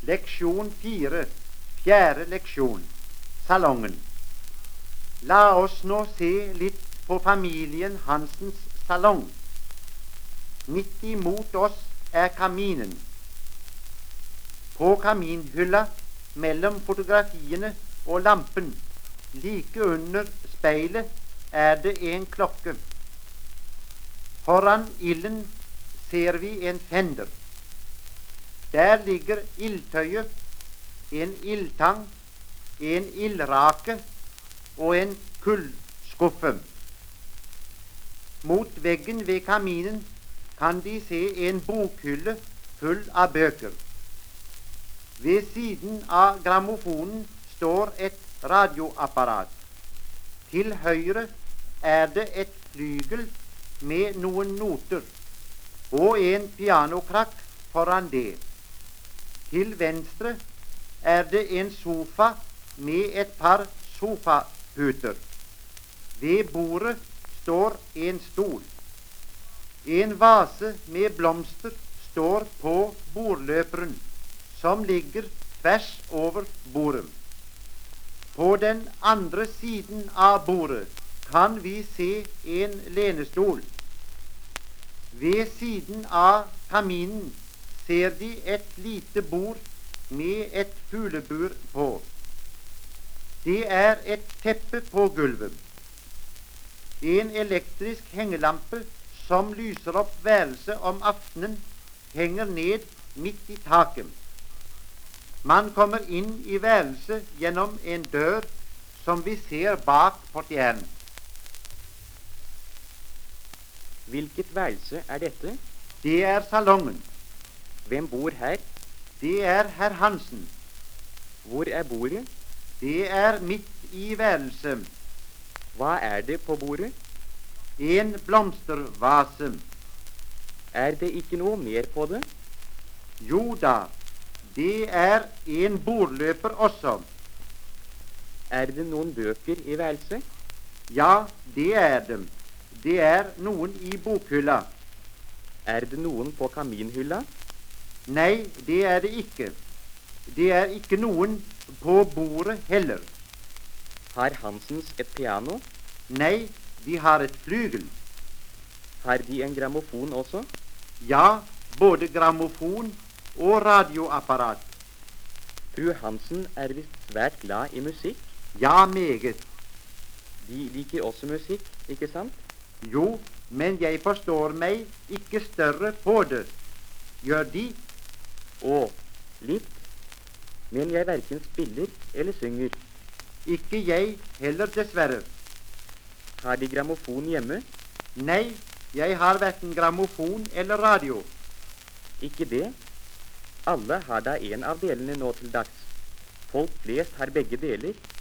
Leksjon 4, fjerde leksjon, salongen. La oss nå se litt på familien Hansens salong. Midt imot oss er kaminen. På kaminhylla, mellom fotografiene og lampen, like under speilet, er det en klokke. Foran ilden ser vi en fender. Der ligger ildtøyet, en ildtang, en ildrake og en kullskuffe. Mot veggen ved kaminen kan de se en bokhylle full av bøker. Ved siden av grammofonen står et radioapparat. Til høyre er det et flygel med noen noter og en pianokrakk foran det. Til venstre er det en sofa med et par sofaputer. Ved bordet står en stol. En vase med blomster står på bordløperen, som ligger tvers over bordet. På den andre siden av bordet kan vi se en lenestol. Ved siden av kaminen ser de et lite bord med et fuglebur på. Det er et teppe på gulvet. En elektrisk hengelampe som lyser opp værelset om aftenen, henger ned midt i taket. Man kommer inn i værelset gjennom en dør som vi ser bak portieren. Hvilket værelse er dette? Det er salongen. Hvem bor her? Det er herr Hansen. Hvor er bordet? Det er midt i værelset. Hva er det på bordet? En blomstervase. Er det ikke noe mer på det? Jo da, det er en bordløper også. Er det noen bøker i værelset? Ja, det er det. Det er noen i bokhylla. Er det noen på kaminhylla? Nei, det er det ikke. Det er ikke noen på bordet heller. Har Hansens et piano? Nei, de har et flygel. Har de en grammofon også? Ja, både grammofon og radioapparat. Fru Hansen er visst svært glad i musikk. Ja, meget. De liker også musikk, ikke sant? Jo, men jeg forstår meg ikke større på det. Gjør de? Å, litt. Men jeg hverken spiller eller synger. Ikke jeg heller, dessverre. Har de grammofon hjemme? Nei, jeg har hverken grammofon eller radio. Ikke det? Alle har da en av delene nå til dags. Folk flest har begge deler.